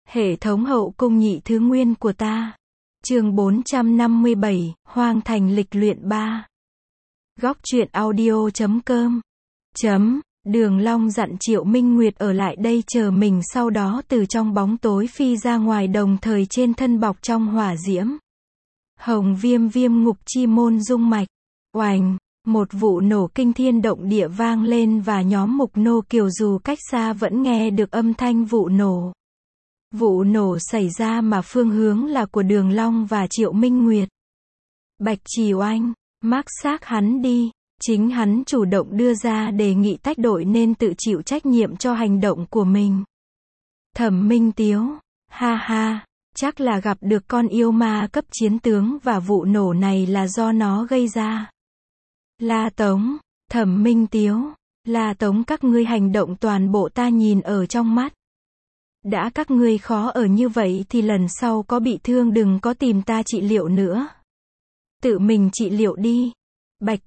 Hệ thống hậu cung nhị thứ nguyên của ta. Chương 457, Hoang thành lịch luyện 3. Góc truyện audio.com. Đường Long dặn Triệu Minh Nguyệt ở lại đây chờ mình, sau đó từ trong bóng tối phi ra ngoài, đồng thời trên thân bọc trong hỏa diễm. Hồng viêm viêm ngục chi môn dung mạch. Oành, một vụ nổ kinh thiên động địa vang lên và nhóm Mục Nô Kiều dù cách xa vẫn nghe được âm thanh vụ nổ. Vụ nổ xảy ra mà phương hướng là của Đường Long và Triệu Minh Nguyệt. Bạch Chỉ Oanh, mác xác hắn đi. Chính hắn chủ động đưa ra đề nghị tách đội nên tự chịu trách nhiệm cho hành động của mình. Thẩm Minh Tiếu, ha ha, chắc là gặp được con yêu ma cấp chiến tướng và vụ nổ này là do nó gây ra. La Tống, Thẩm Minh Tiếu, La Tống, các ngươi hành động toàn bộ ta nhìn ở trong mắt. Đã các ngươi khó ở như vậy thì lần sau có bị thương đừng có tìm ta trị liệu nữa. Tự mình trị liệu đi. Bạch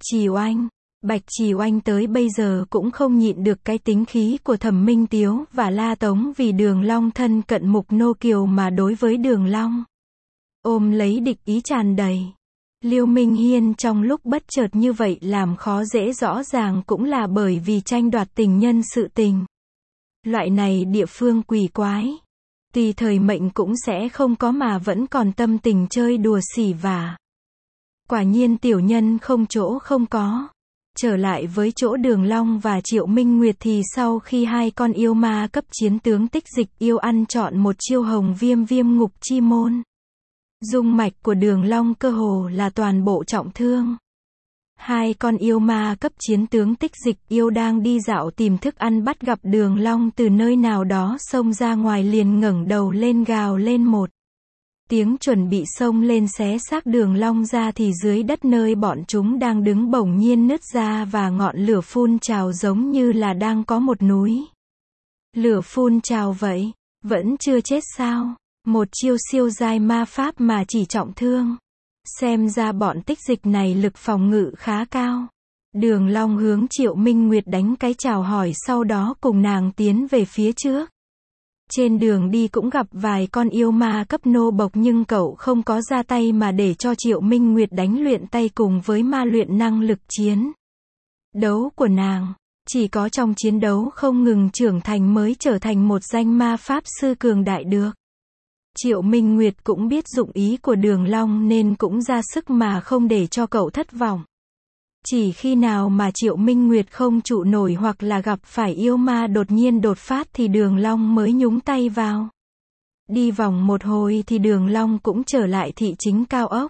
Chỉ Oanh tới bây giờ cũng không nhịn được cái tính khí của Thẩm Minh Tiếu và La Tống, vì Đường Long thân cận Mục Nô Kiều mà đối với Đường Long ôm lấy địch ý tràn đầy. Liêu Minh Hiên trong lúc bất chợt như vậy làm khó dễ rõ ràng cũng là bởi vì tranh đoạt tình nhân sự tình. Loại này địa phương quỷ quái, tùy thời mệnh cũng sẽ không có mà vẫn còn tâm tình chơi đùa xỉ vả. Quả nhiên tiểu nhân không chỗ không có. Trở lại với chỗ Đường Long và Triệu Minh Nguyệt thì sau khi hai con yêu ma cấp chiến tướng tích dịch yêu ăn trọn một chiêu hồng viêm viêm ngục chi môn, dung mạch của Đường Long cơ hồ là toàn bộ trọng thương. Hai con yêu ma cấp chiến tướng tích dịch yêu đang đi dạo tìm thức ăn, bắt gặp Đường Long từ nơi nào đó xông ra ngoài liền ngẩng đầu lên gào lên một tiếng, chuẩn bị xông lên xé xác Đường Long ra thì dưới đất nơi bọn chúng đang đứng bỗng nhiên nứt ra và ngọn lửa phun trào giống như là đang có một núi lửa phun trào vậy. Vẫn chưa chết sao? Một chiêu siêu giai ma pháp mà chỉ trọng thương. Xem ra bọn tích dịch này lực phòng ngự khá cao. Đường Long hướng Triệu Minh Nguyệt đánh cái chào hỏi, sau đó cùng nàng tiến về phía trước. Trên đường đi cũng gặp vài con yêu ma cấp nô bộc, nhưng cậu không có ra tay mà để cho Triệu Minh Nguyệt đánh luyện tay cùng với ma luyện năng lực chiến đấu của nàng. Chỉ có trong chiến đấu không ngừng trưởng thành mới trở thành một danh ma pháp sư cường đại được. Triệu Minh Nguyệt cũng biết dụng ý của Đường Long nên cũng ra sức mà không để cho cậu thất vọng. Chỉ khi nào mà Triệu Minh Nguyệt không trụ nổi hoặc là gặp phải yêu ma đột nhiên đột phát thì Đường Long mới nhúng tay vào. Đi vòng một hồi thì Đường Long cũng trở lại thị chính cao ốc.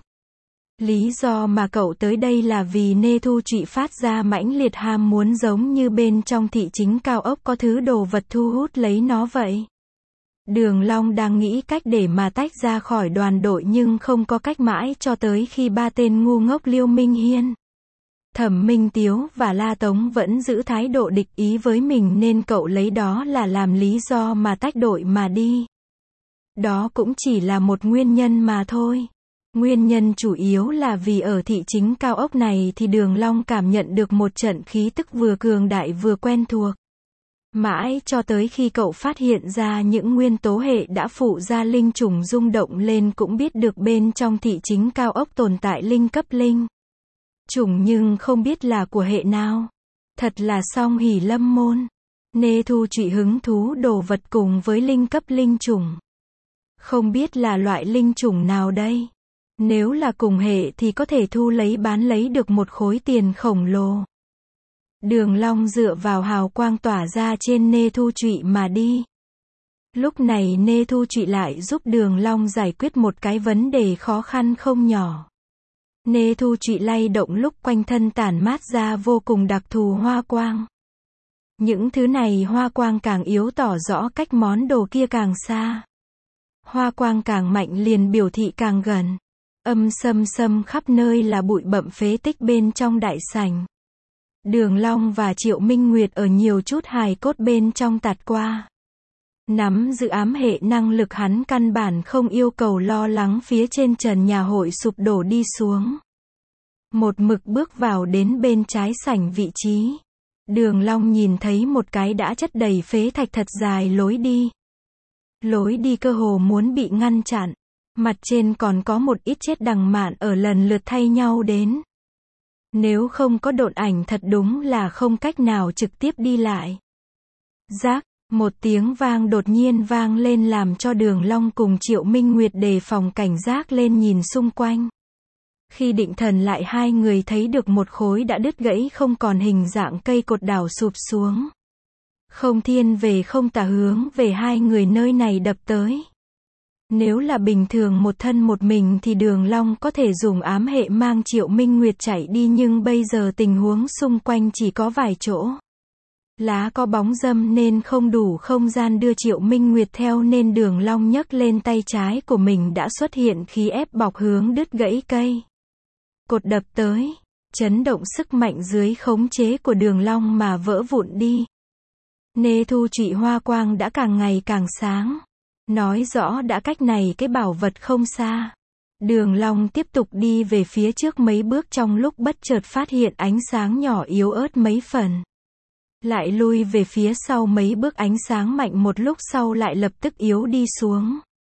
Lý do mà cậu tới đây là vì Nê Thu Trụy phát ra mãnh liệt ham muốn giống như bên trong thị chính cao ốc có thứ đồ vật thu hút lấy nó vậy. Đường Long đang nghĩ cách để mà tách ra khỏi đoàn đội nhưng không có cách, mãi cho tới khi ba tên ngu ngốc Liêu Minh Hiên, Thẩm Minh Tiếu và La Tống vẫn giữ thái độ địch ý với mình nên cậu lấy đó là làm lý do mà tách đội mà đi. Đó cũng chỉ là một nguyên nhân mà thôi. Nguyên nhân chủ yếu là vì ở thị chính cao ốc này thì Đường Long cảm nhận được một trận khí tức vừa cường đại vừa quen thuộc. Mãi cho tới khi cậu phát hiện ra những nguyên tố hệ đã phụ ra linh trùng rung động lên, cũng biết được bên trong thị chính cao ốc tồn tại linh cấp linh trùng nhưng không biết là của hệ nào. Thật là song hỷ lâm môn. Nê Thu Trụy hứng thú đồ vật cùng với linh cấp linh trùng. Không biết là loại linh trùng nào đây. Nếu là cùng hệ thì có thể thu lấy bán lấy được một khối tiền khổng lồ. Đường Long dựa vào hào quang tỏa ra trên Nê Thu Trụy mà đi. Lúc này Nê Thu Trụy lại giúp Đường Long giải quyết một cái vấn đề khó khăn không nhỏ. Nê Thu Trụy lay động lúc quanh thân tản mát ra vô cùng đặc thù hoa quang. Những thứ này hoa quang càng yếu tỏ rõ cách món đồ kia càng xa. Hoa quang càng mạnh liền biểu thị càng gần. Âm sâm khắp nơi là bụi bặm phế tích bên trong đại sảnh. Đường Long và Triệu Minh Nguyệt ở nhiều chút hài cốt bên trong tạt qua. Nắm giữ ám hệ năng lực, hắn căn bản không yêu cầu lo lắng phía trên trần nhà hội sụp đổ đi xuống. Một mực bước vào đến bên trái sảnh vị trí. Đường Long nhìn thấy một cái đã chất đầy phế thạch thật dài lối đi. Lối đi cơ hồ muốn bị ngăn chặn. Mặt trên còn có một ít chết đằng mạn ở lần lượt thay nhau đến. Nếu không có độn ảnh thật đúng là không cách nào trực tiếp đi lại. Rác, một tiếng vang đột nhiên vang lên làm cho Đường Long cùng Triệu Minh Nguyệt đề phòng cảnh giác lên nhìn xung quanh. Khi định thần lại hai người thấy được một khối đã đứt gãy không còn hình dạng cây cột đảo sụp xuống. Không thiên về không tả hướng về hai người nơi này đập tới. Nếu là bình thường một thân một mình thì Đường Long có thể dùng ám hệ mang Triệu Minh Nguyệt chạy đi, nhưng bây giờ tình huống xung quanh chỉ có vài chỗ. Lá có bóng râm nên không đủ không gian đưa Triệu Minh Nguyệt theo, nên Đường Long nhấc lên tay trái của mình đã xuất hiện khí ép bọc hướng đứt gãy cây cột đập tới, chấn động sức mạnh dưới khống chế của Đường Long mà vỡ vụn đi. Nê thu trụy hoa quang đã càng ngày càng sáng. Nói rõ đã cách này cái bảo vật không xa. Đường Long tiếp tục đi về phía trước mấy bước, trong lúc bất chợt phát hiện ánh sáng nhỏ yếu ớt mấy phần. Lại lui về phía sau mấy bước, ánh sáng mạnh một lúc sau lại lập tức yếu đi xuống.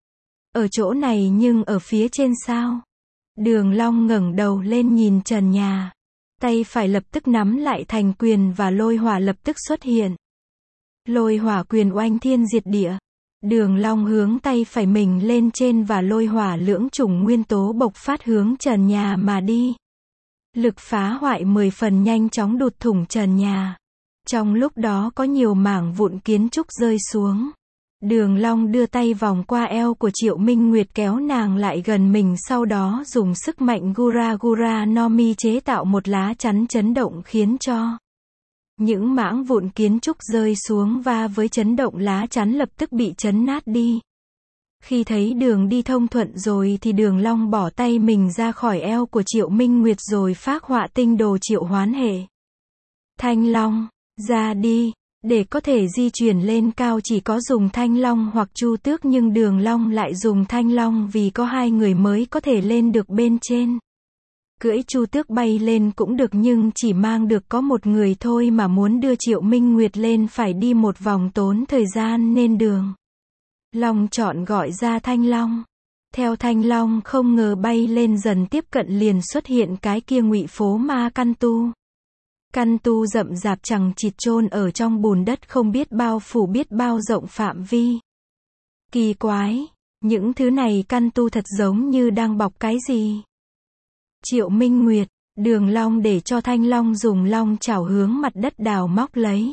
Ở chỗ này nhưng ở phía trên sao? Đường Long ngẩng đầu lên nhìn trần nhà. Tay phải lập tức nắm lại thành quyền và lôi hỏa lập tức xuất hiện. Lôi hỏa quyền oanh thiên diệt địa. Đường Long hướng tay phải mình lên trên và lôi hỏa lưỡng chủng nguyên tố bộc phát hướng trần nhà mà đi. Lực phá hoại 10 phần, nhanh chóng đụt thủng trần nhà. Trong lúc đó có nhiều mảng vụn kiến trúc rơi xuống. Đường Long đưa tay vòng qua eo của Triệu Minh Nguyệt kéo nàng lại gần mình, sau đó dùng sức mạnh Gura Gura no Mi chế tạo một lá chắn chấn động khiến cho những mảng vụn kiến trúc rơi xuống va với chấn động, lá chắn lập tức bị chấn nát đi. Khi thấy đường đi thông thuận rồi thì Đường Long bỏ tay mình ra khỏi eo của Triệu Minh Nguyệt rồi phác họa tinh đồ triệu hoán hệ. Thanh Long, ra đi. Để có thể di chuyển lên cao chỉ có dùng Thanh Long hoặc Chu Tước, nhưng Đường Long lại dùng Thanh Long vì có hai người mới có thể lên được bên trên. Cưỡi Chu Tước bay lên cũng được nhưng chỉ mang được có một người thôi, mà muốn đưa Triệu Minh Nguyệt lên phải đi một vòng tốn thời gian, nên Đường Long chọn gọi ra Thanh Long. Theo Thanh Long không ngờ bay lên dần tiếp cận liền xuất hiện cái kia Ngụy Phố Ma Căn Tu. Căn tu rậm rạp chằng chịt chôn ở trong bùn đất không biết bao phủ biết bao rộng phạm vi. Kỳ quái, những thứ này căn tu thật giống như đang bọc cái gì. Triệu Minh Nguyệt, Đường Long để cho Thanh Long dùng long chảo hướng mặt đất đào móc lấy.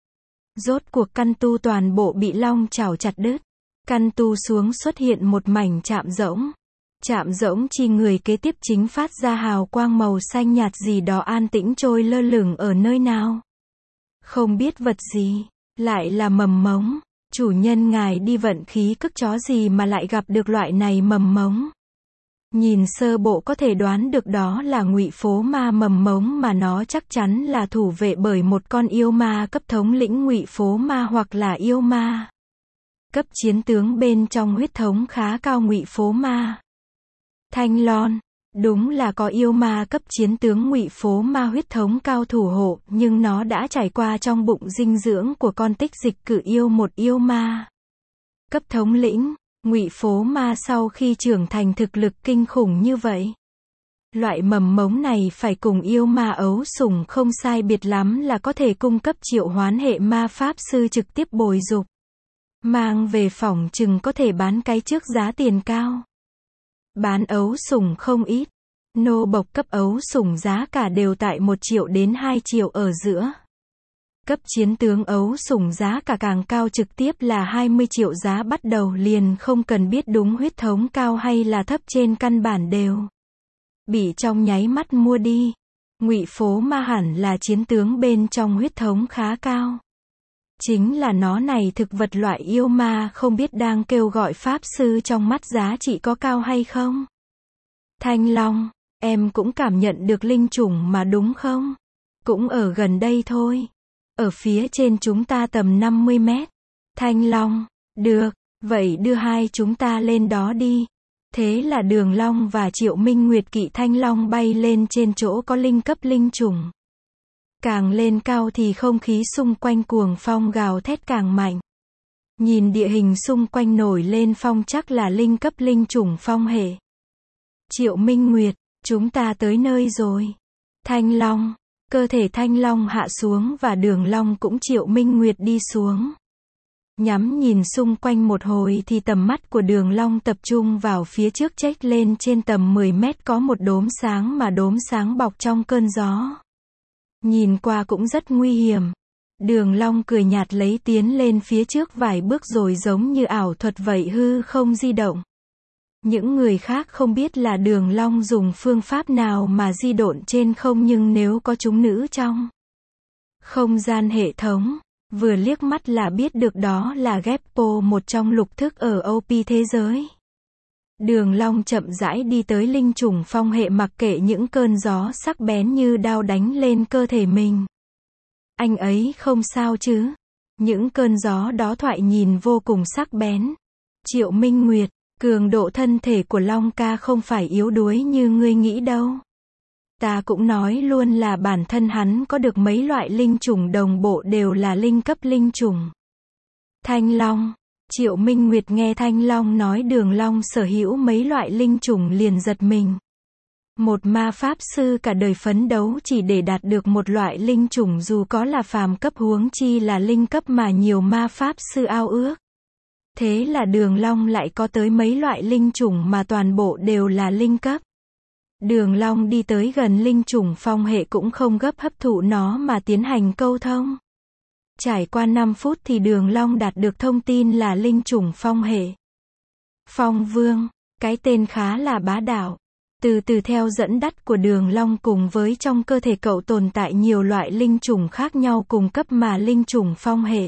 Rốt cuộc căn tu toàn bộ bị long chảo chặt đứt. Căn tu xuống xuất hiện một mảnh chạm rỗng. Chạm rỗng chi người kế tiếp chính phát ra hào quang màu xanh nhạt gì đó an tĩnh trôi lơ lửng ở nơi nào. Không biết vật gì, lại là mầm mống. Chủ nhân ngài đi vận khí cức chó gì mà lại gặp được loại này mầm mống. Nhìn sơ bộ có thể đoán được đó là Ngụy Phố Ma mầm mống, mà nó chắc chắn là thủ vệ bởi một con yêu ma cấp thống lĩnh Ngụy Phố Ma hoặc là yêu ma cấp chiến tướng bên trong huyết thống khá cao Ngụy Phố Ma. Thanh Lon, đúng là có yêu ma cấp chiến tướng Ngụy Phố Ma huyết thống cao thủ hộ, nhưng nó đã trải qua trong bụng dinh dưỡng của con tích dịch cử yêu một yêu ma cấp thống lĩnh. Ngụy Phố Ma sau khi trưởng thành thực lực kinh khủng như vậy. Loại mầm mống này phải cùng yêu ma ấu sủng không sai biệt lắm là có thể cung cấp triệu hoán hệ ma pháp sư trực tiếp bồi dục. Mang về phỏng chừng có thể bán cái trước giá tiền cao. Bán ấu sủng không ít. Nô bộc cấp ấu sủng giá cả đều tại 1 triệu đến 2 triệu ở giữa. Cấp chiến tướng ấu sủng giá cả càng cao, trực tiếp là 20 triệu giá bắt đầu, liền không cần biết đúng huyết thống cao hay là thấp, trên căn bản đều bị trong nháy mắt mua đi. Ngụy Phố Ma hẳn là chiến tướng bên trong huyết thống khá cao. Chính là nó này, thực vật loại yêu ma không biết đang kêu gọi pháp sư trong mắt giá trị có cao hay không. Thanh Long, em cũng cảm nhận được linh chủng mà đúng không? Cũng ở gần đây thôi. Ở phía trên chúng ta tầm 50 mét. Thanh Long, được, vậy đưa hai chúng ta lên đó đi. Thế là Đường Long và Triệu Minh Nguyệt kỵ Thanh Long bay lên trên chỗ có linh cấp linh chủng. Càng lên cao thì không khí xung quanh cuồng phong gào thét càng mạnh. Nhìn địa hình xung quanh nổi lên phong chắc là linh cấp linh chủng phong hệ. Triệu Minh Nguyệt, chúng ta tới nơi rồi. Thanh Long, cơ thể Thanh Long hạ xuống và Đường Long cũng Triệu Minh Nguyệt đi xuống. Nhắm nhìn xung quanh một hồi thì tầm mắt của Đường Long tập trung vào phía trước chếch lên trên tầm 10 mét có một đốm sáng mà đốm sáng bọc trong cơn gió. Nhìn qua cũng rất nguy hiểm. Đường Long cười nhạt lấy tiến lên phía trước vài bước rồi giống như ảo thuật vậy hư không di động. Những người khác không biết là Đường Long dùng phương pháp nào mà di độn trên không nhưng nếu có chúng nữ trong không gian hệ thống, vừa liếc mắt là biết được đó là Geppo, một trong lục thức ở OP thế giới. Đường Long chậm rãi đi tới linh chủng phong hệ mặc kệ những cơn gió sắc bén như đao đánh lên cơ thể mình. Anh ấy không sao chứ? Những cơn gió đó thoại nhìn vô cùng sắc bén. Triệu Minh Nguyệt, cường độ thân thể của Long ca không phải yếu đuối như ngươi nghĩ đâu. Ta cũng nói luôn là bản thân hắn có được mấy loại linh chủng đồng bộ đều là linh cấp linh chủng. Thanh Long, Triệu Minh Nguyệt nghe Thanh Long nói Đường Long sở hữu mấy loại linh chủng liền giật mình. Một ma pháp sư cả đời phấn đấu chỉ để đạt được một loại linh chủng dù có là phàm cấp huống chi là linh cấp mà nhiều ma pháp sư ao ước. Thế là Đường Long lại có tới mấy loại linh chủng mà toàn bộ đều là linh cấp. Đường Long đi tới gần linh chủng phong hệ cũng không gấp hấp thụ nó mà tiến hành câu thông. Trải qua 5 phút thì Đường Long đạt được thông tin là linh chủng phong hệ. Phong Vương, cái tên khá là bá đạo. Từ từ theo dẫn dắt của Đường Long cùng với trong cơ thể cậu tồn tại nhiều loại linh chủng khác nhau cùng cấp mà linh chủng phong hệ.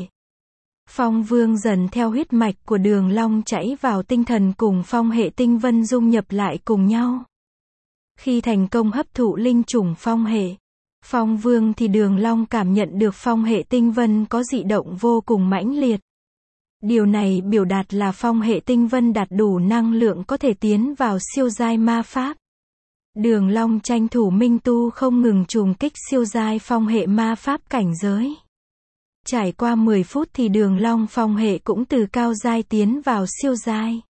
Phong Vương dần theo huyết mạch của Đường Long chảy vào tinh thần cùng phong hệ tinh vân dung nhập lại cùng nhau. Khi thành công hấp thụ linh chủng phong hệ, Phong Vương thì Đường Long cảm nhận được phong hệ tinh vân có dị động vô cùng mãnh liệt. Điều này biểu đạt là phong hệ tinh vân đạt đủ năng lượng có thể tiến vào siêu giai ma pháp. Đường Long tranh thủ minh tu không ngừng trùng kích siêu giai phong hệ ma pháp cảnh giới. Trải qua 10 phút thì Đường Long phong hệ cũng từ cao giai tiến vào siêu giai.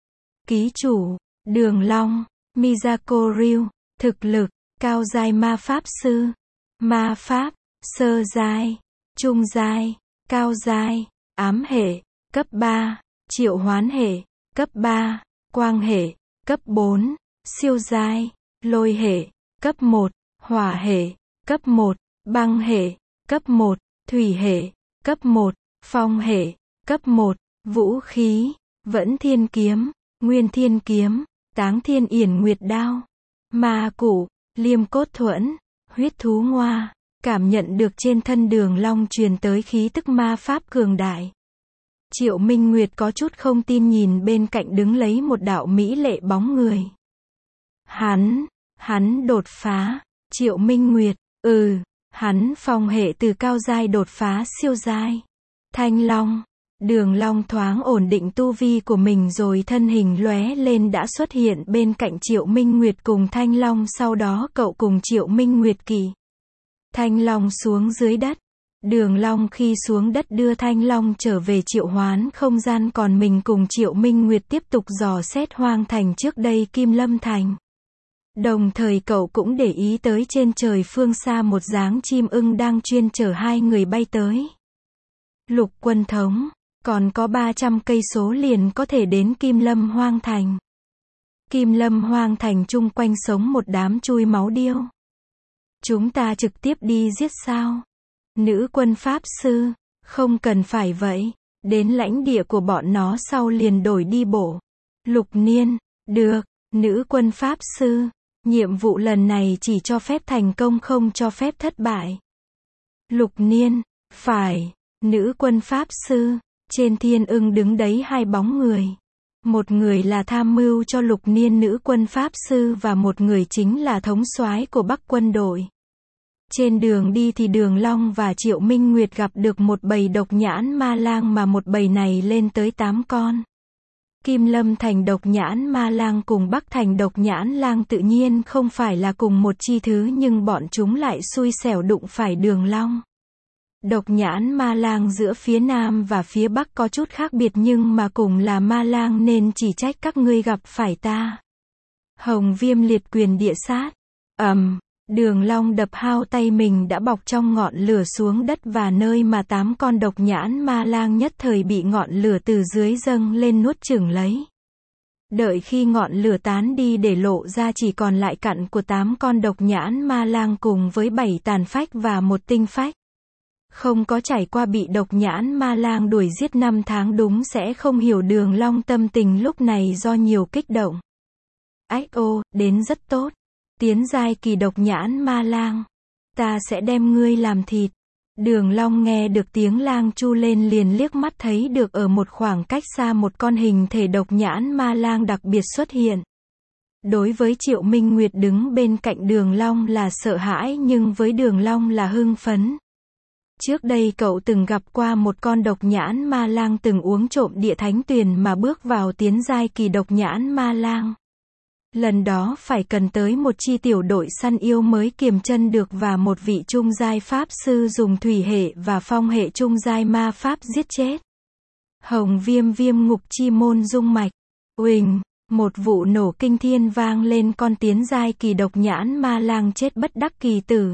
Ký chủ, Đường Long, Miyako Ryu, thực lực, cao giai ma pháp sư, ma pháp, sơ giai, trung giai, cao giai, ám hệ, cấp 3, triệu hoán hệ, cấp 3, quang hệ, cấp 4, siêu giai, lôi hệ, cấp 1, hỏa hệ, cấp 1, băng hệ, cấp 1, thủy hệ, cấp 1, phong hệ, cấp 1, vũ khí, vẫn thiên kiếm, nguyên thiên kiếm, táng thiên yển nguyệt đao, ma cụ, liêm cốt thuẫn, huyết thú ngoa, cảm nhận được trên thân Đường Long truyền tới khí tức ma pháp cường đại. Triệu Minh Nguyệt có chút không tin nhìn bên cạnh đứng lấy một đạo mỹ lệ bóng người. Hắn đột phá. Triệu Minh Nguyệt, hắn phong hệ từ cao giai đột phá siêu giai. Thanh Long, Đường Long thoáng ổn định tu vi của mình rồi thân hình lóe lên đã xuất hiện bên cạnh Triệu Minh Nguyệt cùng Thanh Long, sau đó cậu cùng Triệu Minh Nguyệt kỳ. Thanh Long xuống dưới đất. Đường Long khi xuống đất đưa Thanh Long trở về triệu hoán không gian, còn mình cùng Triệu Minh Nguyệt tiếp tục dò xét hoang thành trước đây Kim Lâm Thành. Đồng thời cậu cũng để ý tới trên trời phương xa một dáng chim ưng đang chuyên chở hai người bay tới. Lục Quân thống, còn có 300 cây số liền có thể đến Kim Lâm Hoang Thành. Kim Lâm Hoang Thành chung quanh sống một đám chui máu điêu. Chúng ta trực tiếp đi giết sao? Nữ quân pháp sư, không cần phải vậy, đến lãnh địa của bọn nó sau liền đổi đi bộ. Lục Niên, được, nữ quân pháp sư, nhiệm vụ lần này chỉ cho phép thành công không cho phép thất bại. Lục Niên, phải, nữ quân pháp sư, trên thiên ưng đứng đấy hai bóng người. Một người là tham mưu cho Lục Niên nữ quân pháp sư và một người chính là thống soái của Bắc quân đội. Trên đường đi thì Đường Long và Triệu Minh Nguyệt gặp được một bầy độc nhãn ma lang mà một bầy này lên tới 8 con. Kim Lâm thành độc nhãn ma lang cùng Bắc thành độc nhãn lang tự nhiên không phải là cùng một chi thứ nhưng bọn chúng lại xui xẻo đụng phải Đường Long. Độc nhãn ma lang giữa phía Nam và phía Bắc có chút khác biệt nhưng mà cùng là ma lang nên chỉ trách các ngươi gặp phải ta. Hồng Viêm liệt quyền địa sát. Đường Long đập hao tay mình đã bọc trong ngọn lửa xuống đất và nơi mà 8 con độc nhãn ma lang nhất thời bị ngọn lửa từ dưới dâng lên nuốt chửng lấy. Đợi khi ngọn lửa tán đi để lộ ra chỉ còn lại cặn của 8 con độc nhãn ma lang cùng với 7 tàn phách và 1 tinh phách. Không có trải qua bị độc nhãn ma lang đuổi giết 5 tháng đúng sẽ không hiểu Đường Long tâm tình lúc này do nhiều kích động. Ách ô, đến rất tốt. Tiến giai kỳ độc nhãn ma lang. Ta sẽ đem ngươi làm thịt. Đường Long nghe được tiếng lang chu lên liền liếc mắt thấy được ở một khoảng cách xa một con hình thể độc nhãn ma lang đặc biệt xuất hiện. Đối với Triệu Minh Nguyệt đứng bên cạnh Đường Long là sợ hãi nhưng với Đường Long là hưng phấn. Trước đây cậu từng gặp qua một con độc nhãn ma lang từng uống trộm địa thánh tuyền mà bước vào tiến giai kỳ độc nhãn ma lang. Lần đó phải cần tới một chi tiểu đội săn yêu mới kiềm chân được và một vị trung giai pháp sư dùng thủy hệ và phong hệ trung giai ma pháp giết chết. Hồng Viêm viêm ngục chi môn dung mạch. Uỳnh, một vụ nổ kinh thiên vang lên con tiến giai kỳ độc nhãn ma lang chết bất đắc kỳ tử.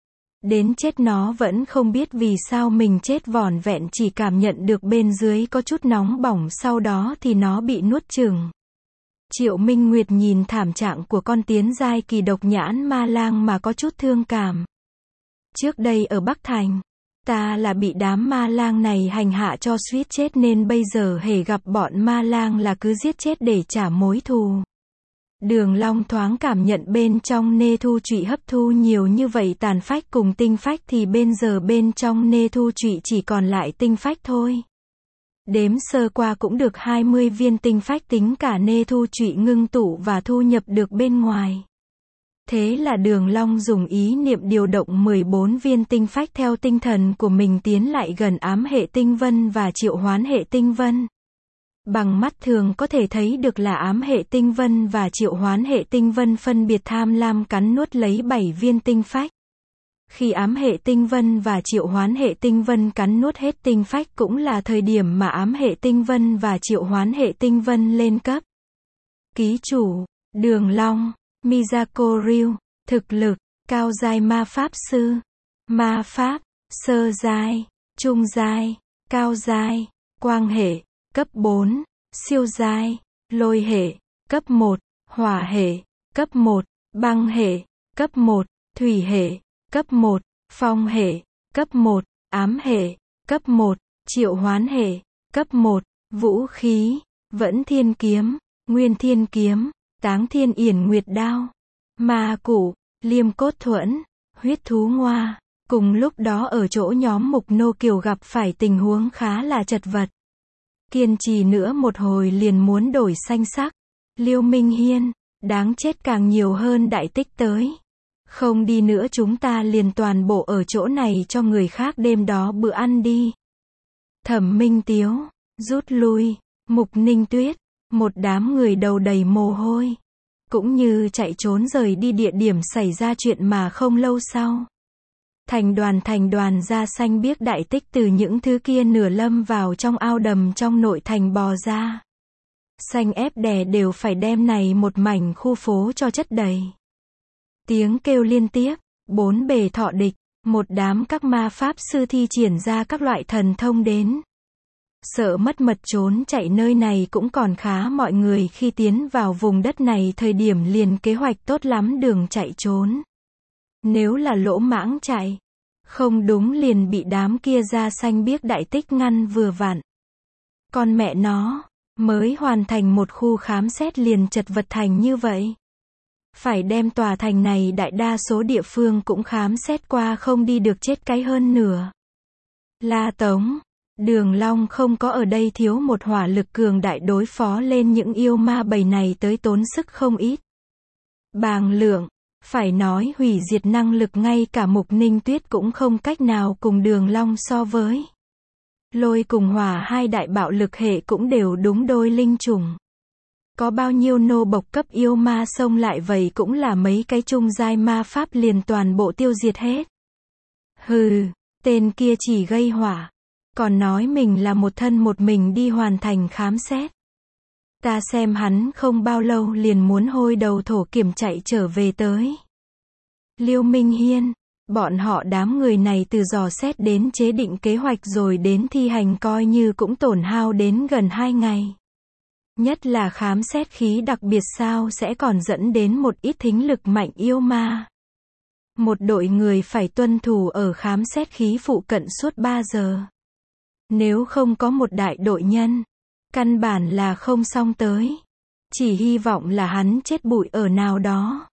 Đến chết nó vẫn không biết vì sao mình chết vỏn vẹn chỉ cảm nhận được bên dưới có chút nóng bỏng sau đó thì nó bị nuốt chửng. Triệu Minh Nguyệt nhìn thảm trạng của con tiến giai kỳ độc nhãn ma lang mà có chút thương cảm. Trước đây ở Bắc Thành, ta là bị đám ma lang này hành hạ cho suýt chết nên bây giờ hễ gặp bọn ma lang là cứ giết chết để trả mối thù. Đường Long thoáng cảm nhận bên trong nê thu trụy hấp thu nhiều như vậy tàn phách cùng tinh phách thì bên giờ bên trong nê thu trụy chỉ còn lại tinh phách thôi. Đếm sơ qua cũng được 20 viên tinh phách tính cả nê thu trụy ngưng tụ và thu nhập được bên ngoài. Thế là Đường Long dùng ý niệm điều động 14 viên tinh phách theo tinh thần của mình tiến lại gần ám hệ tinh vân và triệu hoán hệ tinh vân. Bằng mắt thường có thể thấy được là ám hệ tinh vân và triệu hoán hệ tinh vân phân biệt tham lam cắn nuốt lấy 7 viên tinh phách. Khi ám hệ tinh vân và triệu hoán hệ tinh vân cắn nuốt hết tinh phách cũng là thời điểm mà ám hệ tinh vân và triệu hoán hệ tinh vân lên cấp. Ký chủ, Đường Long, Miyako Ryu, thực lực, cao giai ma pháp sư, ma pháp, sơ giai, trung giai, cao giai, quang hệ, cấp 4, siêu giai, lôi hệ, cấp 1, hỏa hệ, cấp 1, băng hệ, cấp 1, thủy hệ, cấp 1, phong hệ, cấp 1, ám hệ, cấp 1, triệu hoán hệ, cấp 1, vũ khí, vẫn thiên kiếm, nguyên thiên kiếm, táng thiên yển nguyệt đao, ma cụ, liêm cốt thuẫn, huyết thú ngoa. Cùng lúc đó ở chỗ nhóm Mục Nô Kiều gặp phải tình huống khá là chật vật. Kiên trì nữa một hồi liền muốn đổi xanh sắc. Liêu Minh Hiên, đáng chết càng nhiều hơn đại tích tới. Không đi nữa chúng ta liền toàn bộ ở chỗ này cho người khác đêm đó bữa ăn đi. Thẩm Minh Tiếu, rút lui. Mục Ninh Tuyết, một đám người đầu đầy mồ hôi. Cũng như chạy trốn rời đi địa điểm xảy ra chuyện mà không lâu sau. Thành đoàn da xanh biếc đại tích từ những thứ kia nửa lâm vào trong ao đầm trong nội thành bò ra. Xanh ép đè đều phải đem này một mảnh khu phố cho chất đầy. Tiếng kêu liên tiếp, bốn bề thọ địch, một đám các ma pháp sư thi triển ra các loại thần thông đến. Sợ mất mật trốn chạy nơi này cũng còn khá mọi người khi tiến vào vùng đất này thời điểm liền kế hoạch tốt lắm đường chạy trốn. Nếu là lỗ mãng chạy, không đúng liền bị đám kia da xanh biếc đại tích ngăn vừa vặn. Con mẹ nó, mới hoàn thành một khu khám xét liền chật vật thành như vậy. Phải đem tòa thành này đại đa số địa phương cũng khám xét qua không đi được chết cái hơn nửa. La Tống, Đường Long không có ở đây thiếu một hỏa lực cường đại đối phó lên những yêu ma bầy này tới tốn sức không ít. Bàng Lượng, phải nói hủy diệt năng lực ngay cả Mục Ninh Tuyết cũng không cách nào cùng Đường Long so với. Lôi cùng hỏa hai đại bạo lực hệ cũng đều đúng đôi linh chủng. Có bao nhiêu nô bộc cấp yêu ma xông lại vậy cũng là mấy cái trung giai ma pháp liền toàn bộ tiêu diệt hết. Hừ, Tên kia chỉ gây họa, còn nói mình là một thân một mình đi hoàn thành khám xét. Ta xem hắn không bao lâu liền muốn hôi đầu thổ kiểm chạy trở về tới. Liêu Minh Hiên, bọn họ đám người này từ dò xét đến chế định kế hoạch rồi đến thi hành coi như cũng tổn hao đến gần 2 ngày. Nhất là khám xét khí đặc biệt sao sẽ còn dẫn đến một ít thính lực mạnh yêu ma. Một đội người phải tuân thủ ở khám xét khí phụ cận suốt 3 giờ. Nếu không có một đại đội nhân, căn bản là không xong tới. Chỉ hy vọng là hắn chết bụi ở nào đó.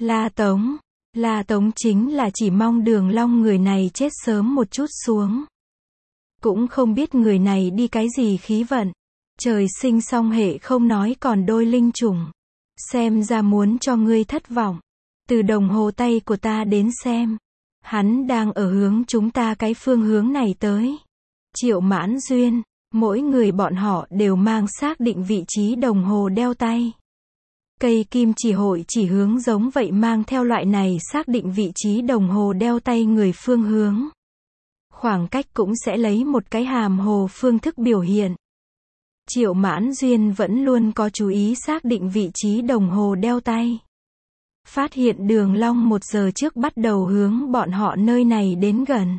La Tống chính là chỉ mong Đường Long người này chết sớm một chút xuống. Cũng không biết người này đi cái gì khí vận. Trời sinh song hệ không nói còn đôi linh chủng. Xem ra muốn cho ngươi thất vọng. Từ đồng hồ tay của ta đến xem. Hắn đang ở hướng chúng ta cái phương hướng này tới. Triệu Mãn Duyên, mỗi người bọn họ đều mang xác định vị trí đồng hồ đeo tay. Cây kim chỉ hội chỉ hướng giống vậy mang theo loại này xác định vị trí đồng hồ đeo tay người phương hướng. Khoảng cách cũng sẽ lấy một cái hàm hồ phương thức biểu hiện. Triệu Mãn Duyên vẫn luôn có chú ý xác định vị trí đồng hồ đeo tay. Phát hiện Đường Long 1 giờ trước bắt đầu hướng bọn họ nơi này đến gần.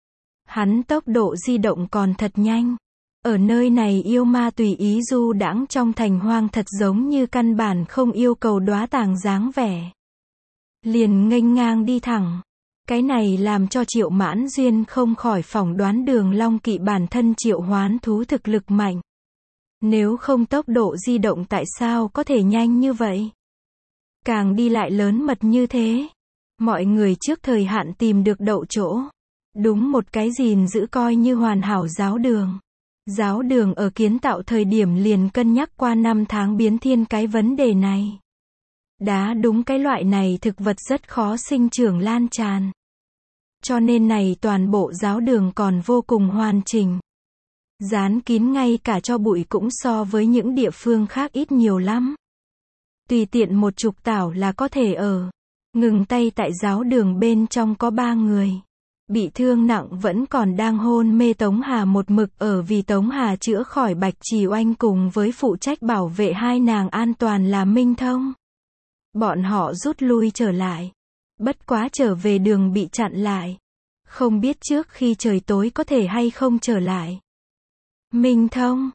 Hắn tốc độ di động còn thật nhanh. Ở nơi này yêu ma tùy ý du đãng trong thành hoang thật giống như căn bản không yêu cầu đóa tàng dáng vẻ. Liền nghênh ngang đi thẳng. Cái này làm cho Triệu Mãn Duyên không khỏi phỏng đoán Đường Long kỵ bản thân triệu hoán thú thực lực mạnh. Nếu không tốc độ di động tại sao có thể nhanh như vậy? Càng đi lại lớn mật như thế. Mọi người trước thời hạn tìm được đậu chỗ. Đúng một cái gìn giữ coi như hoàn hảo giáo đường. Giáo đường ở kiến tạo thời điểm liền cân nhắc qua 5 tháng biến thiên cái vấn đề này. Đá đúng cái loại này thực vật rất khó sinh trưởng lan tràn. Cho nên này toàn bộ giáo đường còn vô cùng hoàn chỉnh. Dán kín ngay cả cho bụi cũng so với những địa phương khác ít nhiều lắm. Tùy tiện một chục tảo là có thể ở. Ngừng tay tại giáo đường bên trong có 3 người. Bị thương nặng vẫn còn đang hôn mê Tống Hà một mực ở vì Tống Hà chữa khỏi Bạch Trì Oanh cùng với phụ trách bảo vệ hai nàng an toàn là Minh Thông. Bọn họ rút lui trở lại. Bất quá trở về đường bị chặn lại. Không biết trước khi trời tối có thể hay không trở lại. Minh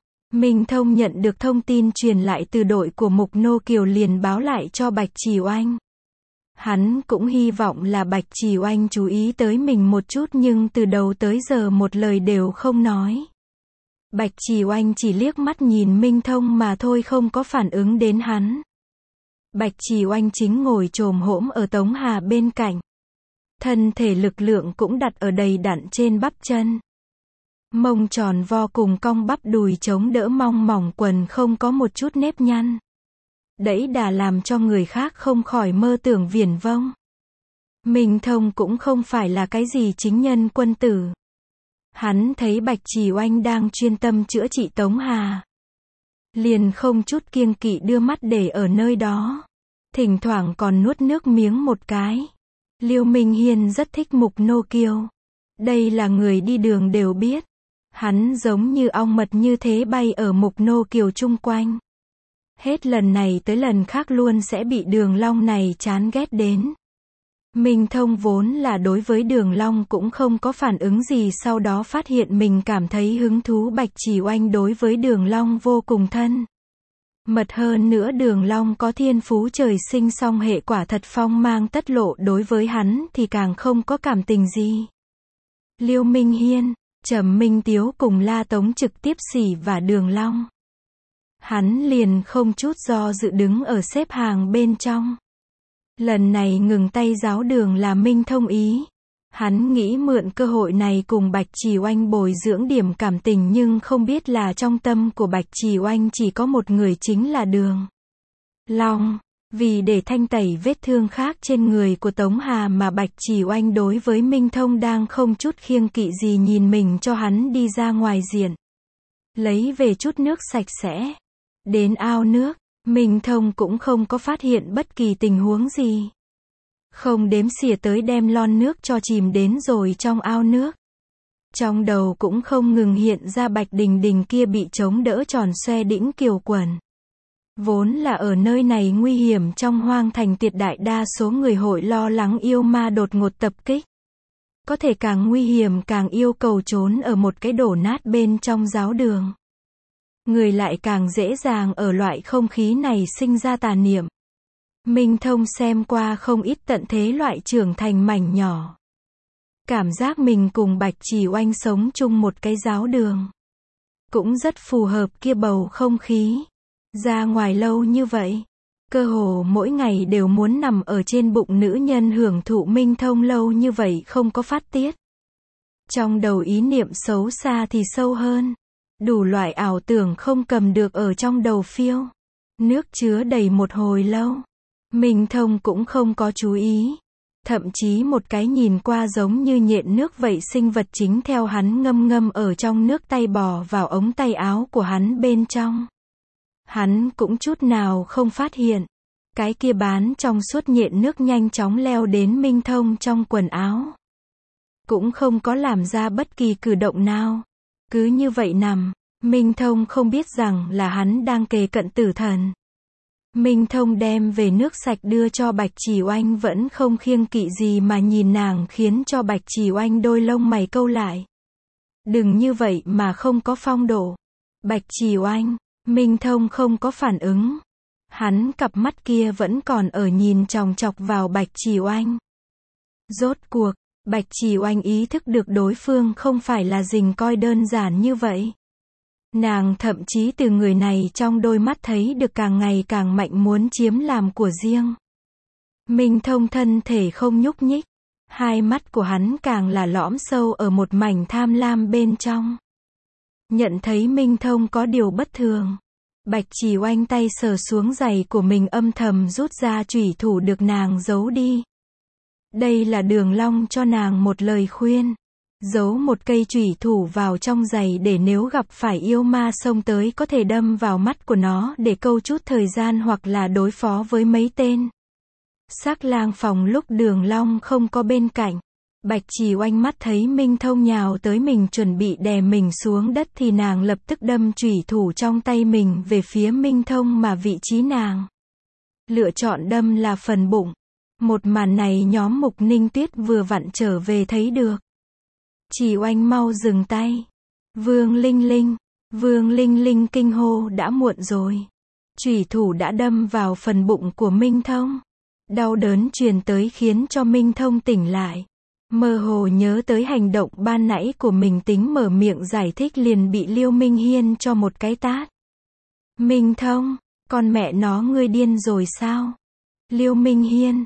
Thông nhận được thông tin truyền lại từ đội của Mục Nô Kiều liền báo lại cho Bạch Trì Oanh. Hắn cũng hy vọng là Bạch Trì Oanh chú ý tới mình một chút nhưng từ đầu tới giờ một lời đều không nói. Bạch Trì Oanh chỉ liếc mắt nhìn Minh Thông mà thôi không có phản ứng đến hắn. Bạch Trì Oanh chính ngồi chồm hổm ở Tống Hà bên cạnh. Thân thể lực lượng cũng đặt ở đầy đặn trên bắp chân. Mông tròn vo cùng cong bắp đùi chống đỡ mong mỏng quần không có một chút nếp nhăn. Đẫy đà làm cho người khác không khỏi mơ tưởng viển vông. Minh Thông cũng không phải là cái gì chính nhân quân tử. Hắn thấy Bạch Trì Oanh đang chuyên tâm chữa trị Tống Hà. Liền không chút kiêng kỵ đưa mắt để ở nơi đó. Thỉnh thoảng còn nuốt nước miếng một cái. Liêu Minh Hiên rất thích Mục Nô Kiều. Đây là người đi đường đều biết. Hắn giống như ong mật như thế bay ở Mục Nô Kiều chung quanh. Hết lần này tới lần khác luôn sẽ bị Đường Long này chán ghét đến. Minh Thông vốn là đối với Đường Long cũng không có phản ứng gì sau đó phát hiện mình cảm thấy hứng thú Bạch Trì Oanh đối với Đường Long vô cùng thân. Mật hơn nữa Đường Long có thiên phú trời sinh song hệ quả thật phong mang tất lộ đối với hắn thì càng không có cảm tình gì. Liêu Minh Hiên, Trầm Minh Tiếu cùng La Tống trực tiếp xỉ vả Đường Long. Hắn liền không chút do dự đứng ở xếp hàng bên trong. Lần này ngừng tay giáo đường là Minh Thông ý. Hắn nghĩ mượn cơ hội này cùng Bạch Trì Oanh bồi dưỡng điểm cảm tình nhưng không biết là trong tâm của Bạch Trì Oanh chỉ có một người chính là Đường Long. Vì để thanh tẩy vết thương khác trên người của Tống Hà mà Bạch Trì Oanh đối với Minh Thông đang không chút khiêng kỵ gì nhìn mình cho hắn đi ra ngoài diện. Lấy về chút nước sạch sẽ. Đến ao nước, Minh Thông cũng không có phát hiện bất kỳ tình huống gì. Không đếm xỉa tới đem lon nước cho chìm đến rồi trong ao nước. Trong đầu cũng không ngừng hiện ra Bạch Đình Đình kia bị chống đỡ tròn xoe đĩnh kiều quần. Vốn là ở nơi này nguy hiểm trong hoang thành, tuyệt đại đa số người hội lo lắng yêu ma đột ngột tập kích. Có thể càng nguy hiểm càng yêu cầu trốn ở một cái đổ nát bên trong giáo đường. Người lại càng dễ dàng ở loại không khí này sinh ra tà niệm. Minh Thông xem qua không ít tận thế loại trưởng thành mảnh nhỏ. Cảm giác mình cùng Bạch Chỉ Oanh sống chung một cái giáo đường. Cũng rất phù hợp kia bầu không khí. Ra ngoài lâu như vậy, cơ hồ mỗi ngày đều muốn nằm ở trên bụng nữ nhân hưởng thụ. Minh Thông lâu như vậy không có phát tiết. Trong đầu ý niệm xấu xa thì sâu hơn. Đủ loại ảo tưởng không cầm được ở trong đầu phiêu. Nước chứa đầy một hồi lâu. Minh Thông cũng không có chú ý. Thậm chí một cái nhìn qua giống như nhện nước vậy sinh vật chính theo hắn ngâm ngâm ở trong nước, tay bò vào ống tay áo của hắn bên trong. Hắn cũng chút nào không phát hiện. Cái kia bán trong suốt nhện nước nhanh chóng leo đến Minh Thông trong quần áo. Cũng không có làm ra bất kỳ cử động nào. Cứ như vậy nằm, Minh Thông không biết rằng là hắn đang kề cận tử thần. Minh Thông đem về nước sạch đưa cho Bạch Chỉ Oanh, vẫn không kiêng kỵ gì mà nhìn nàng, khiến cho Bạch Chỉ Oanh đôi lông mày câu lại. Đừng như vậy mà không có phong độ. Bạch Chỉ Oanh, Minh Thông không có phản ứng. Hắn cặp mắt kia vẫn còn ở nhìn chòng chọc vào Bạch Chỉ Oanh. Rốt cuộc, Bạch Chỉ Oanh ý thức được đối phương không phải là dình coi đơn giản như vậy. Nàng thậm chí từ người này trong đôi mắt thấy được càng ngày càng mạnh muốn chiếm làm của riêng. Minh Thông thân thể không nhúc nhích. Hai mắt của hắn càng là lõm sâu ở một mảnh tham lam bên trong. Nhận thấy Minh Thông có điều bất thường. Bạch Chỉ Oanh tay sờ xuống giày của mình, âm thầm rút ra chủy thủ được nàng giấu đi. Đây là Đường Long cho nàng một lời khuyên. Giấu một cây chủy thủ vào trong giày để nếu gặp phải yêu ma xông tới có thể đâm vào mắt của nó để câu chút thời gian hoặc là đối phó với mấy tên Sắc lang phòng. Lúc Đường Long không có bên cạnh, Bạch Chỉ Oanh mắt thấy Minh Thông nhào tới mình chuẩn bị đè mình xuống đất thì nàng lập tức đâm chủy thủ trong tay mình về phía Minh Thông, mà vị trí nàng lựa chọn đâm là phần bụng. Một màn này nhóm Mục Ninh Tuyết vừa vặn trở về thấy được. Chỉ Oanh mau dừng tay. Vương Linh Linh kinh hô, đã muộn rồi. Chủy thủ đã đâm vào phần bụng của Minh Thông. Đau đớn truyền tới khiến cho Minh Thông tỉnh lại. Mơ hồ nhớ tới hành động ban nãy của mình, tính mở miệng giải thích liền bị Liêu Minh Hiên cho một cái tát. Minh Thông, con mẹ nó ngươi điên rồi sao? Liêu Minh Hiên,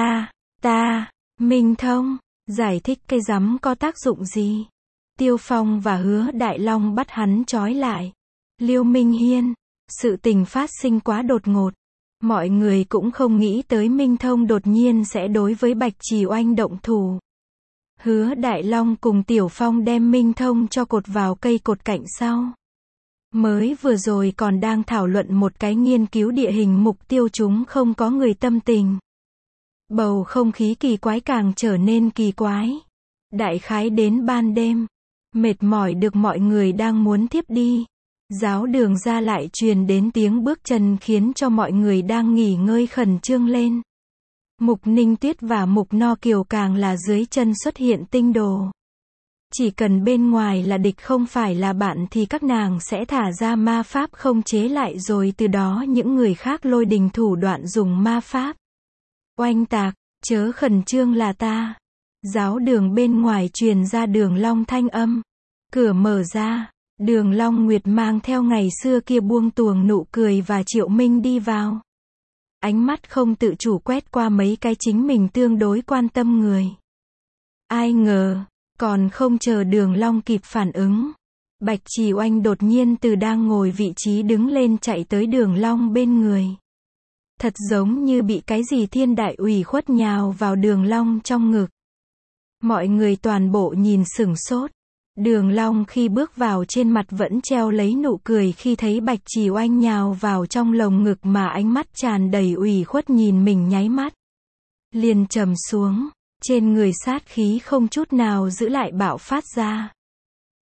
Minh Thông, giải thích cái rắm có tác dụng gì? Tiêu Phong và Hứa Đại Long bắt hắn trói lại. Liêu Minh Hiên, sự tình phát sinh quá đột ngột. Mọi người cũng không nghĩ tới Minh Thông đột nhiên sẽ đối với Bạch Chỉ Oanh động thủ. Hứa Đại Long cùng Tiểu Phong đem Minh Thông cho cột vào cây cột cạnh sau. Mới vừa rồi còn đang thảo luận một cái nghiên cứu địa hình mục tiêu, chúng không có người tâm tình. Bầu không khí kỳ quái càng trở nên kỳ quái. Đại khái đến ban đêm, mệt mỏi được mọi người đang muốn thiếp đi. Giáo đường ra lại truyền đến tiếng bước chân khiến cho mọi người đang nghỉ ngơi khẩn trương lên. Mục Ninh Tuyết và Mục No Kiều càng là dưới chân xuất hiện tinh đồ. Chỉ cần bên ngoài là địch không phải là bạn thì các nàng sẽ thả ra ma pháp không chế lại, rồi từ đó những người khác lôi đình thủ đoạn dùng ma pháp. Oanh tạc, chớ khẩn trương là ta. Giáo đường bên ngoài truyền ra Đường Long thanh âm. Cửa mở ra, Đường Long Nguyệt mang theo ngày xưa kia buông tuồng nụ cười và Triệu Minh đi vào. Ánh mắt không tự chủ quét qua mấy cái chính mình tương đối quan tâm người. Ai ngờ, còn không chờ Đường Long kịp phản ứng, Bạch Chỉ Oanh đột nhiên từ đang ngồi vị trí đứng lên chạy tới Đường Long bên người. Thật giống như bị cái gì thiên đại ủy khuất nhào vào Đường Long trong ngực. Mọi người toàn bộ nhìn sửng sốt. Đường Long khi bước vào trên mặt vẫn treo lấy nụ cười khi thấy Bạch Chỉ Oanh nhào vào trong lồng ngực mà ánh mắt tràn đầy ủy khuất nhìn mình, nháy mắt liền trầm xuống, trên người sát khí không chút nào giữ lại bạo phát ra.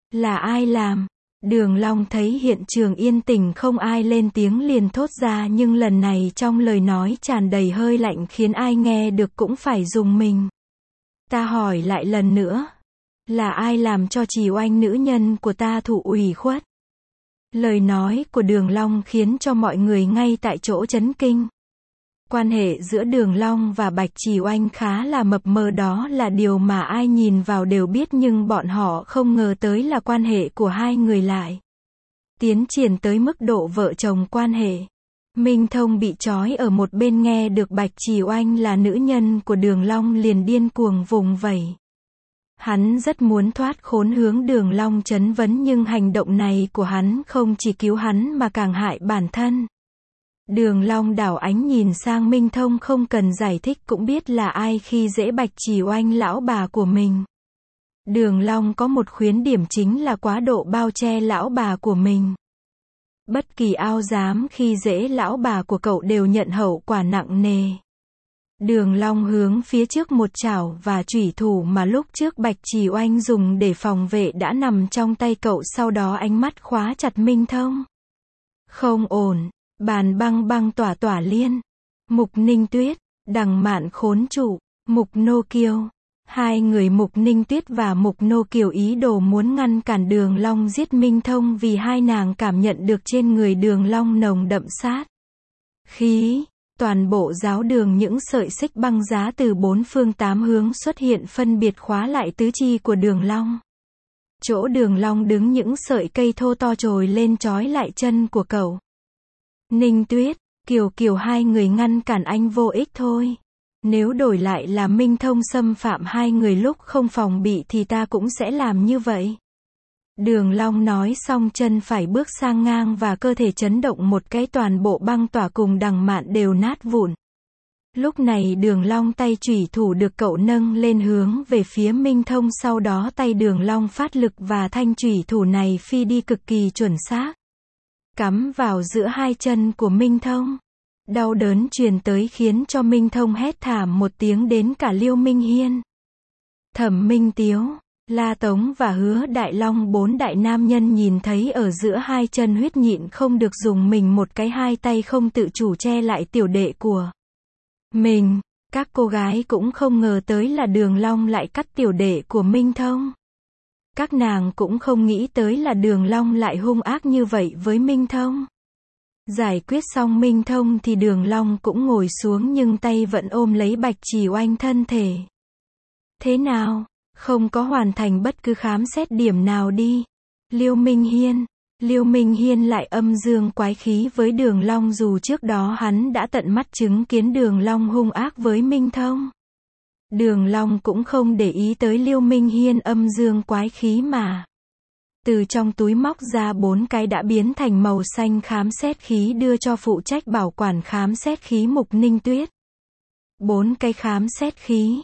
Là ai làm? Đường Long thấy hiện trường yên tĩnh không ai lên tiếng liền thốt ra, nhưng lần này trong lời nói tràn đầy hơi lạnh khiến ai nghe được cũng phải rùng mình. Ta hỏi lại lần nữa. Là ai làm cho Trì Oanh nữ nhân của ta thụ ủy khuất? Lời nói của Đường Long khiến cho mọi người ngay tại chỗ chấn kinh. Quan hệ giữa Đường Long và Bạch Trì Oanh khá là mập mờ, đó là điều mà ai nhìn vào đều biết, nhưng bọn họ không ngờ tới là quan hệ của hai người lại tiến triển tới mức độ vợ chồng quan hệ. Minh Thông bị trói ở một bên nghe được Bạch Trì Oanh là nữ nhân của Đường Long liền điên cuồng vùng vẫy. Hắn rất muốn thoát khốn hướng Đường Long chất vấn, nhưng hành động này của hắn không chỉ cứu hắn mà càng hại bản thân. Đường Long đảo ánh nhìn sang Minh Thông, không cần giải thích cũng biết là ai khi dễ Bạch Trì Oanh lão bà của mình. Đường Long có một khuyết điểm chính là quá độ bao che lão bà của mình. Bất kỳ ai dám khi dễ lão bà của cậu đều nhận hậu quả nặng nề. Đường Long hướng phía trước một chảo và chủy thủ mà lúc trước Bạch Trì Oanh dùng để phòng vệ đã nằm trong tay cậu, sau đó ánh mắt khóa chặt Minh Thông. Không ổn, bàn băng băng tỏa tỏa liên. Mục Ninh Tuyết, Đằng Mạn khốn trụ, Mục Nô Kiều. Hai người Mục Ninh Tuyết và Mục Nô Kiều ý đồ muốn ngăn cản Đường Long giết Minh Thông, vì hai nàng cảm nhận được trên người Đường Long nồng đậm sát khí. Toàn bộ giáo đường những sợi xích băng giá từ bốn phương tám hướng xuất hiện phân biệt khóa lại tứ chi của Đường Long. Chỗ Đường Long đứng những sợi cây thô to trồi lên trói lại chân của cậu. Ninh Tuyết, Kiều Kiều, hai người ngăn cản anh vô ích thôi. Nếu đổi lại là Minh Thông xâm phạm hai người lúc không phòng bị thì ta cũng sẽ làm như vậy. Đường Long nói xong chân phải bước sang ngang và cơ thể chấn động một cái, toàn bộ băng tỏa cùng Đằng Mạn đều nát vụn. Lúc này Đường Long tay chủy thủ được cậu nâng lên hướng về phía Minh Thông, sau đó tay Đường Long phát lực và thanh chủy thủ này phi đi cực kỳ chuẩn xác, cắm vào giữa hai chân của Minh Thông. Đau đớn truyền tới khiến cho Minh Thông hét thảm một tiếng, đến cả Liêu Minh Hiên, Thẩm Minh Tiếu, La Tống và Hứa Đại Long, bốn đại nam nhân nhìn thấy ở giữa hai chân huyết nhịn không được dùng mình một cái, hai tay không tự chủ che lại tiểu đệ của mình. Các cô gái cũng không ngờ tới là Đường Long lại cắt tiểu đệ của Minh Thông. Các nàng cũng không nghĩ tới là Đường Long lại hung ác như vậy với Minh Thông. Giải quyết xong Minh Thông thì Đường Long cũng ngồi xuống nhưng tay vẫn ôm lấy Bạch Trì Oanh thân thể. Thế nào? Không có hoàn thành bất cứ khám xét điểm nào đi. Liêu Minh Hiên lại âm dương quái khí với Đường Long, dù trước đó hắn đã tận mắt chứng kiến Đường Long hung ác với Minh Thông. Đường Long cũng không để ý tới Liêu Minh Hiên âm dương quái khí mà từ trong túi móc ra 4 cái đã biến thành màu xanh khám xét khí đưa cho phụ trách bảo quản khám xét khí Mục Ninh Tuyết. 4 cái khám xét khí.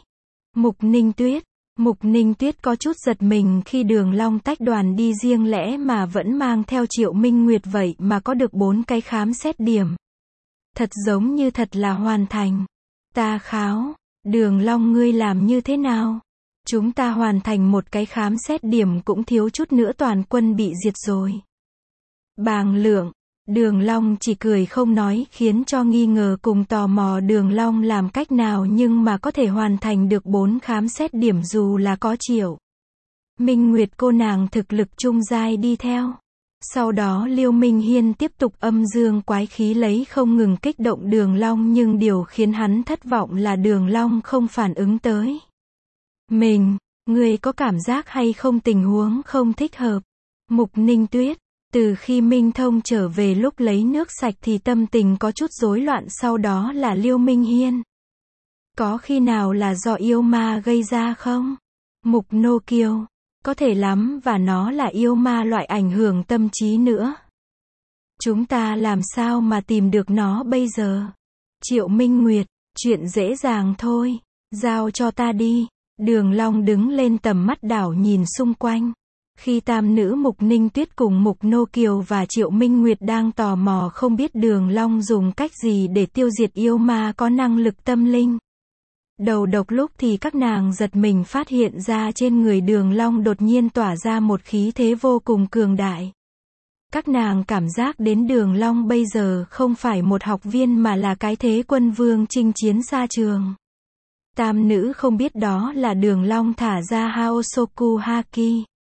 Mục Ninh Tuyết có chút giật mình khi Đường Long tách đoàn đi riêng lẽ mà vẫn mang theo Triệu Minh Nguyệt, vậy mà có được 4 cái khám xét điểm. Thật giống như thật là hoàn thành. Ta kháo, Đường Long ngươi làm như thế nào? Chúng ta hoàn thành một cái khám xét điểm cũng thiếu chút nữa toàn quân bị diệt rồi. Bàng Lượng, Đường Long chỉ cười không nói, khiến cho nghi ngờ cùng tò mò Đường Long làm cách nào nhưng mà có thể hoàn thành được 4 khám xét điểm dù là có Triệu Minh Nguyệt cô nàng thực lực trung giai đi theo. Sau đó Liêu Minh Hiên tiếp tục âm dương quái khí lấy không ngừng kích động Đường Long, nhưng điều khiến hắn thất vọng là Đường Long không phản ứng tới mình. Người có cảm giác hay không tình huống không thích hợp? Mục Ninh Tuyết, từ khi Minh Thông trở về lúc lấy nước sạch thì tâm tình có chút rối loạn, sau đó là Liêu Minh Hiên. Có khi nào là do yêu ma gây ra không? Mục Nô Kiều, có thể lắm, và nó là yêu ma loại ảnh hưởng tâm trí nữa. Chúng ta làm sao mà tìm được nó bây giờ? Triệu Minh Nguyệt, chuyện dễ dàng thôi, giao cho ta đi. Đường Long đứng lên tầm mắt đảo nhìn xung quanh. Khi tam nữ Mục Ninh Tuyết cùng Mục Nô Kiều và Triệu Minh Nguyệt đang tò mò không biết Đường Long dùng cách gì để tiêu diệt yêu ma có năng lực tâm linh. Đầu độc lúc thì các nàng giật mình phát hiện ra trên người Đường Long đột nhiên tỏa ra một khí thế vô cùng cường đại. Các nàng cảm giác đến Đường Long bây giờ không phải một học viên mà là cái thế quân vương chinh chiến xa trường. Tam nữ không biết đó là Đường Long thả ra Haosoku Haki.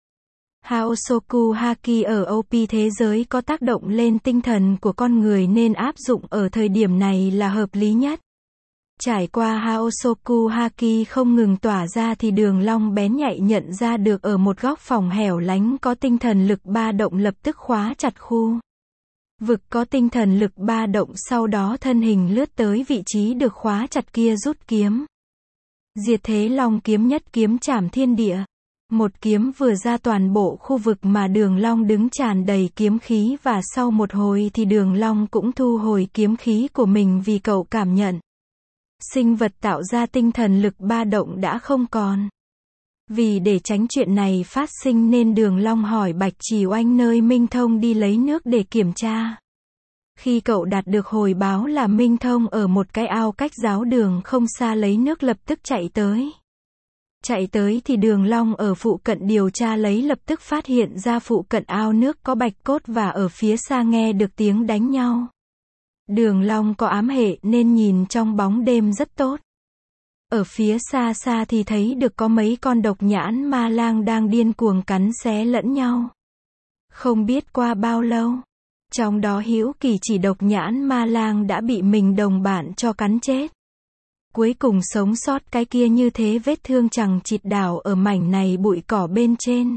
Haosoku Haki ở OP thế giới có tác động lên tinh thần của con người nên áp dụng ở thời điểm này là hợp lý nhất. Trải qua Haosoku Haki không ngừng tỏa ra thì Đường Long bén nhạy nhận ra được ở một góc phòng hẻo lánh có tinh thần lực ba động lập tức khóa chặt khu vực có tinh thần lực ba động, sau đó thân hình lướt tới vị trí được khóa chặt kia rút kiếm. Diệt Thế Long kiếm, nhất kiếm chảm thiên địa. Một kiếm vừa ra toàn bộ khu vực mà Đường Long đứng tràn đầy kiếm khí và sau một hồi thì Đường Long cũng thu hồi kiếm khí của mình vì cậu cảm nhận. Sinh vật tạo ra tinh thần lực ba động đã không còn. Vì để tránh chuyện này phát sinh nên Đường Long hỏi Bạch Chỉ Oanh nơi Minh Thông đi lấy nước để kiểm tra. Khi cậu đạt được hồi báo là Minh Thông ở một cái ao cách giáo đường không xa lấy nước lập tức chạy tới. Chạy tới thì Đường Long ở phụ cận điều tra lấy lập tức phát hiện ra phụ cận ao nước có bạch cốt và ở phía xa nghe được tiếng đánh nhau. Đường Long có ám hệ nên nhìn trong bóng đêm rất tốt. Ở phía xa xa thì thấy được có mấy con độc nhãn ma lang đang điên cuồng cắn xé lẫn nhau. Không biết qua bao lâu, trong đó hữu kỳ chỉ độc nhãn ma lang đã bị mình đồng bạn cho cắn chết. Cuối cùng sống sót cái kia như thế vết thương chằng chịt đảo ở mảnh này bụi cỏ bên trên.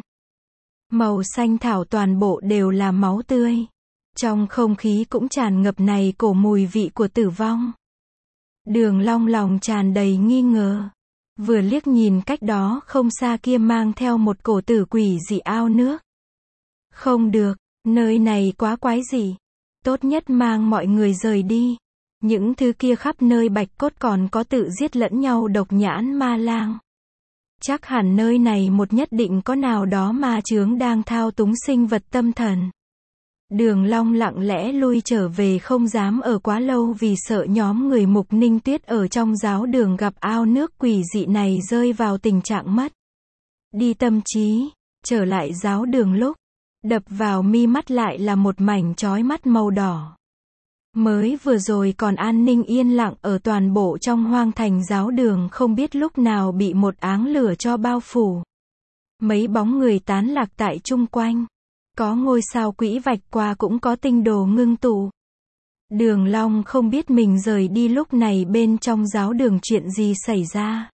Màu xanh thảo toàn bộ đều là máu tươi. Trong không khí cũng tràn ngập này cổ mùi vị của tử vong. Đường Long lòng tràn đầy nghi ngờ. Vừa liếc nhìn cách đó không xa kia mang theo một cổ tử quỷ dị ao nước. Không được, nơi này quá quái dị. Tốt nhất mang mọi người rời đi. Những thứ kia khắp nơi bạch cốt còn có tự giết lẫn nhau độc nhãn ma lang. Chắc hẳn nơi này một nhất định có nào đó ma chướng đang thao túng sinh vật tâm thần. Đường Long lặng lẽ lui trở về, không dám ở quá lâu vì sợ nhóm người Mục Ninh Tuyết ở trong giáo đường gặp ao nước quỷ dị này rơi vào tình trạng mất đi tâm trí. Trở lại giáo đường lúc đập vào mi mắt lại là một mảnh chói mắt màu đỏ. Mới vừa rồi còn an ninh yên lặng ở toàn bộ trong hoang thành giáo đường không biết lúc nào bị một áng lửa cho bao phủ. Mấy bóng người tán lạc tại chung quanh. Có ngôi sao quỹ vạch qua cũng có tinh đồ ngưng tụ. Đường Long không biết mình rời đi lúc này bên trong giáo đường chuyện gì xảy ra.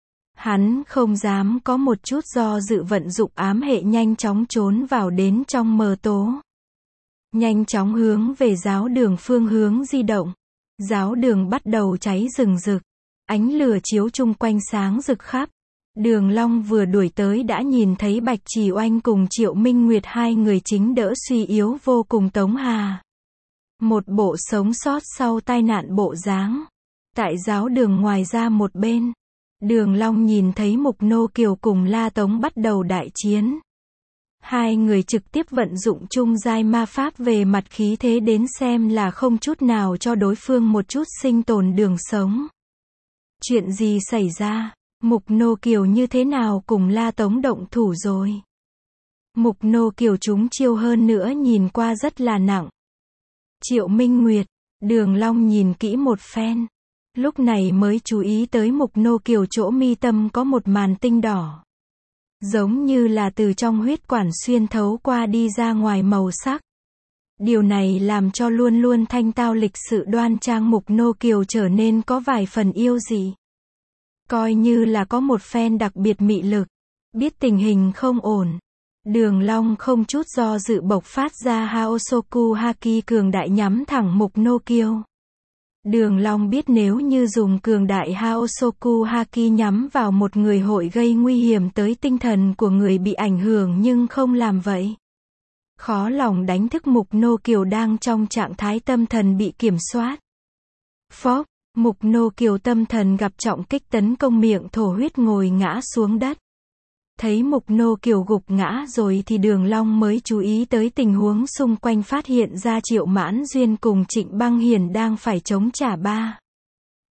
Hắn không dám có một chút do dự, vận dụng ám hệ nhanh chóng trốn vào đến trong mờ tố. Nhanh chóng hướng về giáo đường phương hướng di động. Giáo đường bắt đầu cháy rừng rực. Ánh lửa chiếu chung quanh sáng rực khắp. Đường Long vừa đuổi tới đã nhìn thấy Bạch Chỉ Oanh cùng Triệu Minh Nguyệt, hai người chính đỡ suy yếu vô cùng Tống Hà. Một bộ sống sót sau tai nạn bộ dáng. Tại giáo đường ngoài ra một bên, Đường Long nhìn thấy Mục Nô Kiều cùng La Tống bắt đầu đại chiến. Hai người trực tiếp vận dụng trung giai ma pháp về mặt khí thế đến xem là không chút nào cho đối phương một chút sinh tồn đường sống. Chuyện gì xảy ra? Mục Nô Kiều như thế nào cùng La Tống động thủ rồi? Mục Nô Kiều chúng chiêu hơn nữa nhìn qua rất là nặng. Triệu Minh Nguyệt, Đường Long nhìn kỹ một phen. Lúc này mới chú ý tới Mục Nô Kiều chỗ mi tâm có một màn tinh đỏ. Giống như là từ trong huyết quản xuyên thấu qua đi ra ngoài màu sắc. Điều này làm cho luôn luôn thanh tao lịch sự đoan trang Mục Nô Kiều trở nên có vài phần yêu dị. Coi như là có một phen đặc biệt mị lực. Biết tình hình không ổn. Đường Long không chút do dự bộc phát ra Haosoku Haki cường đại nhắm thẳng Mục Nô Kiều. Đường Long biết nếu như dùng cường đại Haosoku Haki nhắm vào một người hội gây nguy hiểm tới tinh thần của người bị ảnh hưởng, nhưng không làm vậy. Khó lòng đánh thức Mục Nô Kiều đang trong trạng thái tâm thần bị kiểm soát. Phốc, Mục Nô Kiều tâm thần gặp trọng kích tấn công, miệng thổ huyết ngồi ngã xuống đất. Thấy Mục Nô Kiều gục ngã rồi thì Đường Long mới chú ý tới tình huống xung quanh, phát hiện ra Triệu Mãn Duyên cùng Trịnh Băng Hiền đang phải chống trả ba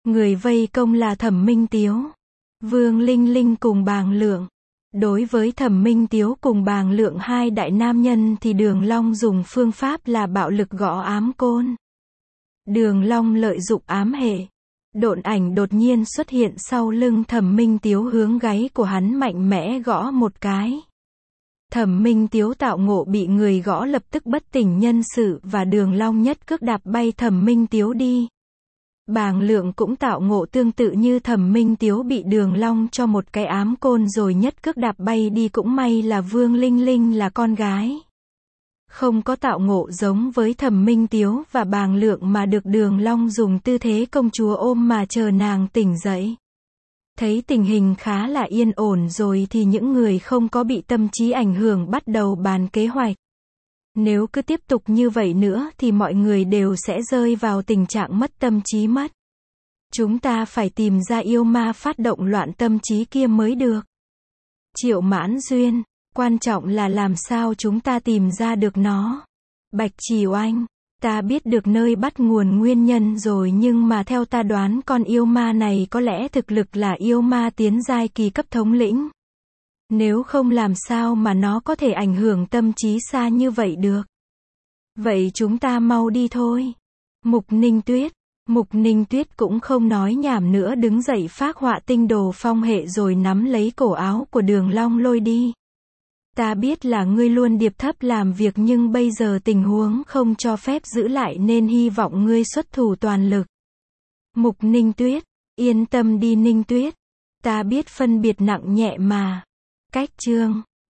Người vây công là Thẩm Minh Tiếu, Vương Linh Linh cùng Bàng Lượng. Đối với Thẩm Minh Tiếu cùng Bàng Lượng hai đại nam nhân thì Đường Long dùng phương pháp là bạo lực gõ ám côn. Đường Long lợi dụng ám hệ. Độn ảnh đột nhiên xuất hiện sau lưng Thẩm Minh Tiếu hướng gáy của hắn mạnh mẽ gõ một cái. Thẩm Minh Tiếu tạo ngộ bị người gõ lập tức bất tỉnh nhân sự và Đường Long nhất cước đạp bay Thẩm Minh Tiếu đi. Bàng Lượng cũng tạo ngộ tương tự như Thẩm Minh Tiếu bị Đường Long cho một cái ám côn rồi nhất cước đạp bay đi, cũng may là Vương Linh Linh là con gái. Không có tạo ngộ giống với Thẩm Minh Tiếu và Bàng Lượng mà được Đường Long dùng tư thế công chúa ôm mà chờ nàng tỉnh dậy. Thấy tình hình khá là yên ổn rồi thì những người không có bị tâm trí ảnh hưởng bắt đầu bàn kế hoạch. Nếu cứ tiếp tục như vậy nữa thì mọi người đều sẽ rơi vào tình trạng mất tâm trí mất. Chúng ta phải tìm ra yêu ma phát động loạn tâm trí kia mới được. Triệu Mãn Duyên, quan trọng là làm sao chúng ta tìm ra được nó. Bạch Chỉ Oanh, ta biết được nơi bắt nguồn nguyên nhân rồi nhưng mà theo ta đoán con yêu ma này có lẽ thực lực là yêu ma tiến giai kỳ cấp thống lĩnh. Nếu không làm sao mà nó có thể ảnh hưởng tâm trí xa như vậy được. Vậy chúng ta mau đi thôi. Mục Ninh Tuyết cũng không nói nhảm nữa đứng dậy phác họa tinh đồ phong hệ rồi nắm lấy cổ áo của Đường Long lôi đi. Ta biết là ngươi luôn điệp thấp làm việc nhưng bây giờ tình huống không cho phép giữ lại nên hy vọng ngươi xuất thủ toàn lực. Mục Ninh Tuyết, yên tâm đi Ninh Tuyết. Ta biết phân biệt nặng nhẹ mà. Cách chương